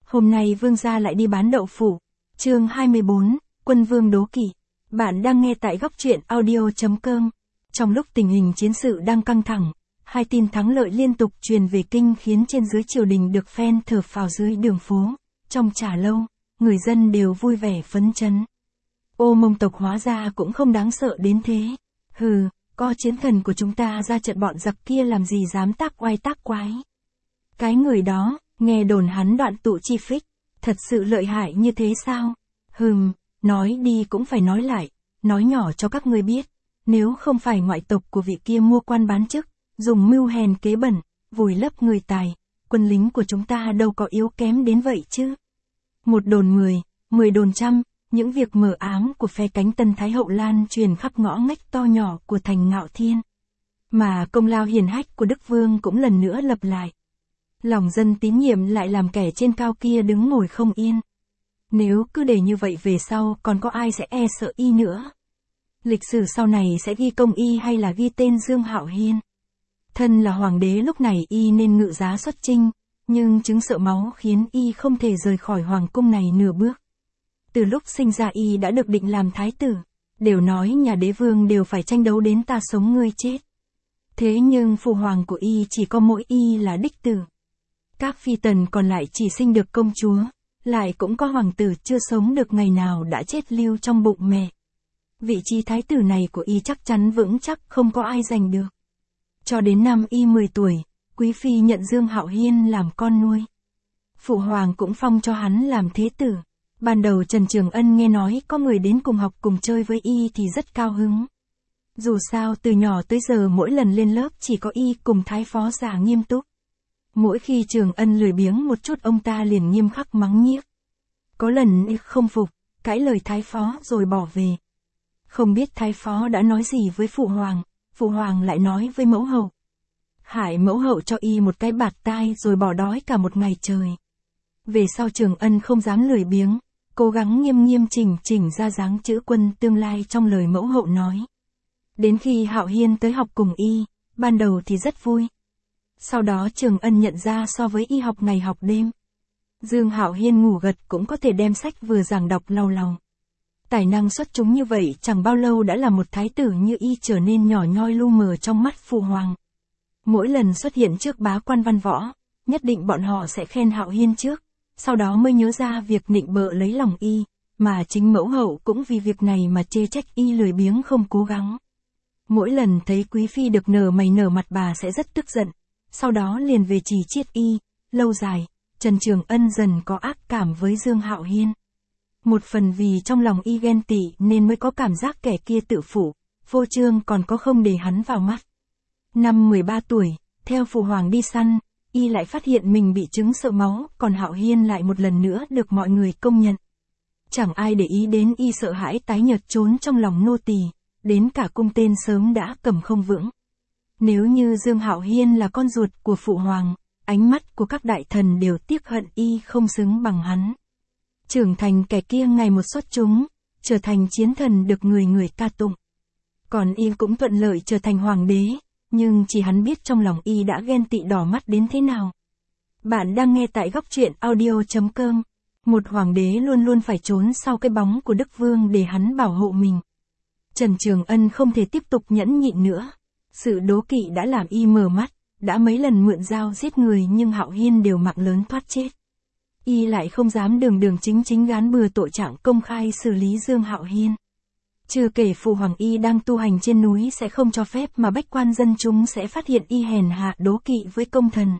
Hôm nay vương gia lại đi bán đậu phụ. Chương 24, Quân vương đố kỵ. Bạn đang nghe tại góc truyện audio.com. Trong lúc tình hình chiến sự đang căng thẳng, hai tin thắng lợi liên tục truyền về kinh khiến trên dưới triều đình được phen thở phào dưới đường phố, trong trà lâu, người dân đều vui vẻ phấn chấn. Ô Mông tộc hóa ra cũng không đáng sợ đến thế. Hừ, có chiến thần của chúng ta ra trận bọn giặc kia làm gì dám tác oai tác quái. Cái người đó, nghe đồn hắn đoạn tụ chi phích, thật sự lợi hại như thế sao? Nói đi cũng phải nói lại, nói nhỏ cho các ngươi biết, nếu không phải ngoại tộc của vị kia mua quan bán chức, dùng mưu hèn kế bẩn, vùi lấp người tài, quân lính của chúng ta đâu có yếu kém đến vậy chứ. Một đồn 10 đồn trăm, những việc mờ ám của phe cánh Tân Thái Hậu lan truyền khắp ngõ ngách to nhỏ của thành Ngạo Thiên. Mà công lao hiển hách của Đức Vương cũng lần nữa lập lại. Lòng dân tín nhiệm lại làm kẻ trên cao kia đứng ngồi không yên. Nếu cứ để như vậy về sau còn có ai sẽ e sợ y nữa. Lịch sử sau này sẽ ghi công y hay là ghi tên Dương Hạo Hiên. Thân là hoàng đế lúc này y nên ngự giá xuất chinh, nhưng chứng sợ máu khiến y không thể rời khỏi hoàng cung này nửa bước. Từ lúc sinh ra y đã được định làm thái tử, đều nói nhà đế vương đều phải tranh đấu đến ta sống ngươi chết. Thế nhưng phụ hoàng của y chỉ có mỗi y là đích tử. Các phi tần còn lại chỉ sinh được công chúa, lại cũng có hoàng tử chưa sống được ngày nào đã chết lưu trong bụng mẹ. Vị trí thái tử này của y chắc chắn vững chắc không có ai giành được. Cho đến năm y 10 tuổi, quý phi nhận Dương Hạo Hiên làm con nuôi. Phụ hoàng cũng phong cho hắn làm thế tử. Ban đầu Trần Trường Ân nghe nói có người đến cùng học cùng chơi với y thì rất cao hứng. Dù sao từ nhỏ tới giờ mỗi lần lên lớp chỉ có y cùng thái phó giả nghiêm túc. Mỗi khi Trường Ân lười biếng một chút ông ta liền nghiêm khắc mắng nhiếc. Có lần y không phục, cãi lời thái phó rồi bỏ về. Không biết thái phó đã nói gì với phụ hoàng lại nói với mẫu hậu. Hải mẫu hậu cho y một cái bạt tai rồi bỏ đói cả một ngày trời. Về sau Trường Ân không dám lười biếng, cố gắng nghiêm chỉnh ra dáng chữ quân tương lai trong lời mẫu hậu nói. Đến khi Hạo Hiên tới học cùng y, ban đầu thì rất vui. Sau đó Trường Ân nhận ra so với y học ngày học đêm, Dương Hạo Hiên ngủ gật cũng có thể đem sách vừa giảng đọc lầu lầu. Tài năng xuất chúng như vậy chẳng bao lâu đã là một thái tử như y trở nên nhỏ nhoi lu mờ trong mắt phụ hoàng. Mỗi lần xuất hiện trước bá quan văn võ, nhất định bọn họ sẽ khen Hạo Hiên trước, sau đó mới nhớ ra việc nịnh bợ lấy lòng y, mà chính mẫu hậu cũng vì việc này mà chê trách y lười biếng không cố gắng. Mỗi lần thấy quý phi được nở mày nở mặt bà sẽ rất tức giận, sau đó liền về chỉ chiết y. Lâu dài, Trần Trường Ân dần có ác cảm với Dương Hạo Hiên. Một phần vì trong lòng y ghen tị nên mới có cảm giác kẻ kia tự phụ, vô trương còn có không để hắn vào mắt. Năm 13 tuổi, theo phụ hoàng đi săn, y lại phát hiện mình bị chứng sợ máu, còn Hạo Hiên lại một lần nữa được mọi người công nhận. Chẳng ai để ý đến y sợ hãi tái nhợt trốn trong lòng nô tỳ, đến cả cung tên sớm đã cầm không vững. Nếu như Dương Hạo Hiên là con ruột của phụ hoàng, ánh mắt của các đại thần đều tiếc hận y không xứng bằng hắn. Trưởng thành kẻ kia ngày một xuất chúng, trở thành chiến thần được người ca tụng. Còn y cũng thuận lợi trở thành hoàng đế, nhưng chỉ hắn biết trong lòng y đã ghen tị đỏ mắt đến thế nào. Bạn đang nghe tại góc truyện audio.com. Một hoàng đế luôn luôn phải trốn sau cái bóng của Đức Vương để hắn bảo hộ mình. Trần Trường Ân không thể tiếp tục nhẫn nhịn nữa. Sự đố kỵ đã làm y mờ mắt, đã mấy lần mượn dao giết người nhưng Hạo Hiên đều mạng lớn thoát chết. Y lại không dám đường chính gán bừa tội trạng công khai xử lý Dương Hạo Hiên. Chưa kể phụ hoàng y đang tu hành trên núi sẽ không cho phép mà bách quan dân chúng sẽ phát hiện y hèn hạ đố kỵ với công thần.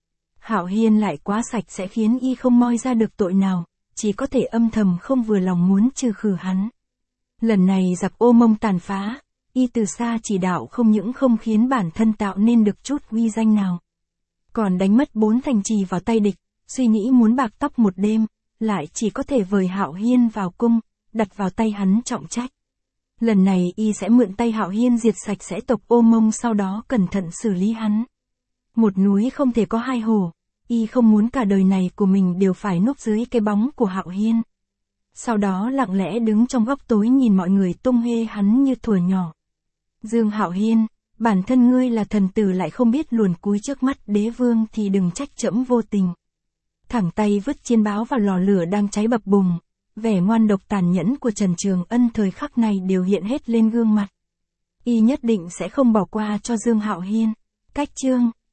Hạo Hiên lại quá sạch sẽ khiến y không moi ra được tội nào, chỉ có thể âm thầm không vừa lòng muốn trừ khử hắn. Lần này giặc Ô Mông tàn phá, y từ xa chỉ đạo không những không khiến bản thân tạo nên được chút uy danh nào, còn đánh mất 4 thành trì vào tay địch, suy nghĩ muốn bạc tóc một đêm, lại chỉ có thể vời Hạo Hiên vào cung, đặt vào tay hắn trọng trách. Lần này y sẽ mượn tay Hạo Hiên diệt sạch sẽ tộc Ô Mông, sau đó cẩn thận xử lý hắn. Một núi không thể có hai hổ, y không muốn cả đời này của mình đều phải núp dưới cái bóng của Hạo Hiên. Sau đó lặng lẽ đứng trong góc tối nhìn mọi người tung hê hắn như thuở nhỏ. Dương Hạo Hiên, bản thân ngươi là thần tử lại không biết luồn cúi trước mắt đế vương thì đừng trách trẫm vô tình. thẳng tay vứt chiên báo vào lò lửa đang cháy bập bùng. Vẻ ngoan độc tàn nhẫn của Trần Trường Ân thời khắc này đều hiện hết lên gương mặt. Y nhất định sẽ không bỏ qua cho Dương Hạo Hiên. Cách chương